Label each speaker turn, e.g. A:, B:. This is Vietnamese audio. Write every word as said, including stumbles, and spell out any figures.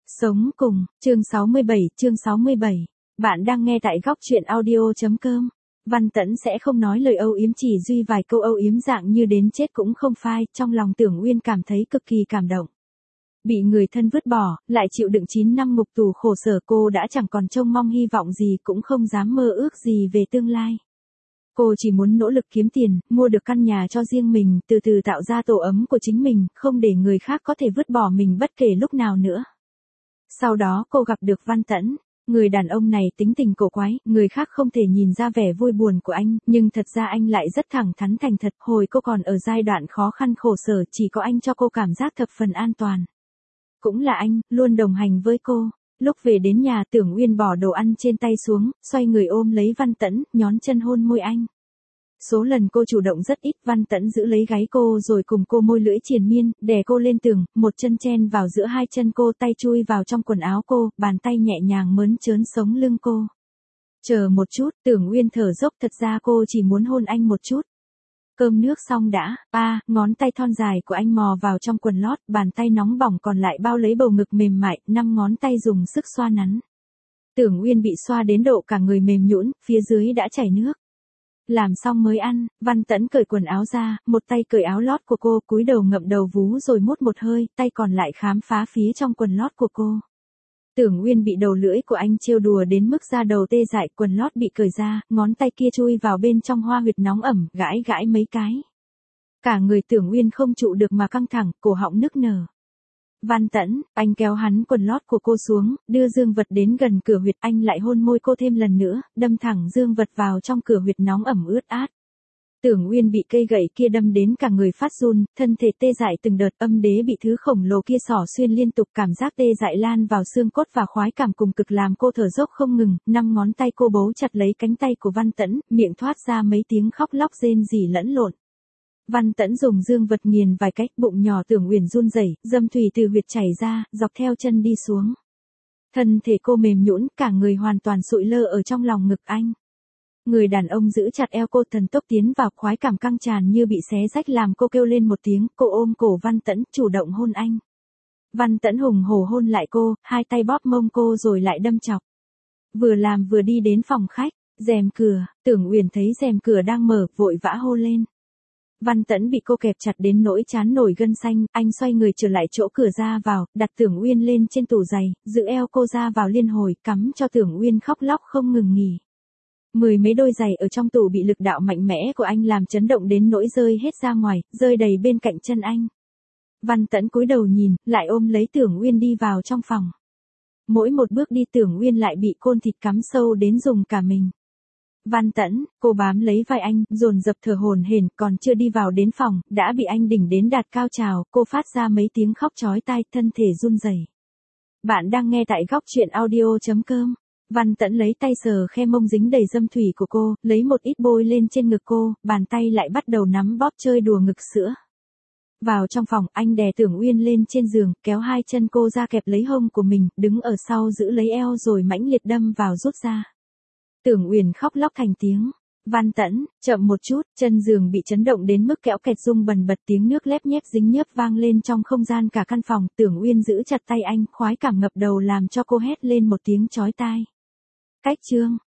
A: Sống cùng, chương sáu mươi bảy, chương sáu mươi bảy. Bạn đang nghe tại góc truyện audio.com. Văn Tẫn sẽ không nói lời âu yếm, chỉ duy vài câu âu yếm dạng như đến chết cũng không phai, trong lòng Tưởng Uyên cảm thấy cực kỳ cảm động. Bị người thân vứt bỏ, lại chịu đựng chín năm ngục tù khổ sở, cô đã chẳng còn trông mong hy vọng gì, cũng không dám mơ ước gì về tương lai. Cô chỉ muốn nỗ lực kiếm tiền, mua được căn nhà cho riêng mình, từ từ tạo ra tổ ấm của chính mình, không để người khác có thể vứt bỏ mình bất kể lúc nào nữa. Sau đó cô gặp được Văn Tẫn. Người đàn ông này tính tình cổ quái, người khác không thể nhìn ra vẻ vui buồn của anh, nhưng thật ra anh lại rất thẳng thắn thành thật. Hồi cô còn ở giai đoạn khó khăn khổ sở, chỉ có anh cho cô cảm giác thập phần an toàn. Cũng là anh, luôn đồng hành với cô. Lúc về đến nhà, Tưởng Uyên bỏ đồ ăn trên tay xuống, xoay người ôm lấy Văn Tẫn, nhón chân hôn môi anh. Số lần cô chủ động rất ít, Văn Tẫn giữ lấy gáy cô rồi cùng cô môi lưỡi triền miên, đè cô lên tường, một chân chen vào giữa hai chân cô, tay chui vào trong quần áo cô, bàn tay nhẹ nhàng mớn trớn sống lưng cô. Chờ một chút, Tưởng Uyên thở dốc, thật ra cô chỉ muốn hôn anh một chút. Cơm nước xong đã, a, ngón tay thon dài của anh mò vào trong quần lót, bàn tay nóng bỏng còn lại bao lấy bầu ngực mềm mại, năm ngón tay dùng sức xoa nắn. Tưởng Uyên bị xoa đến độ cả người mềm nhũn, phía dưới đã chảy nước. Làm xong mới ăn, Văn Tẫn cởi quần áo ra, một tay cởi áo lót của cô, cúi đầu ngậm đầu vú rồi mút một hơi, tay còn lại khám phá phía trong quần lót của cô. Tưởng Uyên bị đầu lưỡi của anh trêu đùa đến mức da đầu tê dại, quần lót bị cởi ra, ngón tay kia chui vào bên trong hoa huyệt nóng ẩm, gãi gãi mấy cái. Cả người Tưởng Uyên không trụ được mà căng thẳng, cổ họng nức nở. Văn Tẫn, anh kéo hắn quần lót của cô xuống, đưa dương vật đến gần cửa huyệt, anh lại hôn môi cô thêm lần nữa, đâm thẳng dương vật vào trong cửa huyệt nóng ẩm ướt át. Tưởng Uyên bị cây gậy kia đâm đến cả người phát run, thân thể tê dại từng đợt, âm đế bị thứ khổng lồ kia xỏ xuyên liên tục, cảm giác tê dại lan vào xương cốt và khoái cảm cùng cực làm cô thở dốc không ngừng, năm ngón tay cô bấu chặt lấy cánh tay của Văn Tẫn, miệng thoát ra mấy tiếng khóc lóc rên rỉ lẫn lộn. Văn Tẫn dùng dương vật nghiền vài cách, bụng nhỏ Tưởng Uyên run rẩy, dâm thủy từ huyệt chảy ra, dọc theo chân đi xuống. Thân thể cô mềm nhũn, cả người hoàn toàn sụi lơ ở trong lòng ngực anh. Người đàn ông giữ chặt eo cô, thần tốc tiến vào, khoái cảm căng tràn như bị xé rách làm cô kêu lên một tiếng, cô ôm cổ Văn Tẫn, chủ động hôn anh. Văn Tẫn hùng hổ hôn lại cô, hai tay bóp mông cô rồi lại đâm chọc. Vừa làm vừa đi đến phòng khách, rèm cửa, Tưởng Uyên thấy rèm cửa đang mở, vội vã hô lên. Văn Tẫn bị cô kẹp chặt đến nỗi trán nổi gân xanh, anh xoay người trở lại chỗ cửa ra vào, đặt Tưởng Uyên lên trên tủ giày, giữ eo cô ra vào liên hồi, cắm cho Tưởng Uyên khóc lóc không ngừng nghỉ. Mười mấy đôi giày ở trong tủ bị lực đạo mạnh mẽ của anh làm chấn động đến nỗi rơi hết ra ngoài, rơi đầy bên cạnh chân anh. Văn Tẫn cúi đầu nhìn, lại ôm lấy Tưởng Uyên đi vào trong phòng. Mỗi một bước đi Tưởng Uyên lại bị côn thịt cắm sâu đến dùng cả mình. Văn Tẫn, cô bám lấy vai anh, dồn dập thở hổn hển, còn chưa đi vào đến phòng, đã bị anh đỉnh đến đạt cao trào, cô phát ra mấy tiếng khóc chói tai, thân thể run rẩy. Bạn đang nghe tại góc truyện audio.com. Văn Tẫn lấy tay sờ khe mông dính đầy dâm thủy của cô, lấy một ít bôi lên trên ngực cô, bàn tay lại bắt đầu nắm bóp chơi đùa ngực sữa. Vào trong phòng, anh đè Tưởng Uyên lên trên giường, kéo hai chân cô ra kẹp lấy hông của mình, đứng ở sau giữ lấy eo rồi mãnh liệt đâm vào rút ra. Tưởng Uyên khóc lóc thành tiếng. Văn Tẫn, chậm một chút, chân giường bị chấn động đến mức kẽo kẹt rung bần bật, tiếng nước lép nhép dính nhớp vang lên trong không gian cả căn phòng. Tưởng Uyên giữ chặt tay anh, khoái cảm ngập đầu làm cho cô hét lên một tiếng chói tai. Cách chương.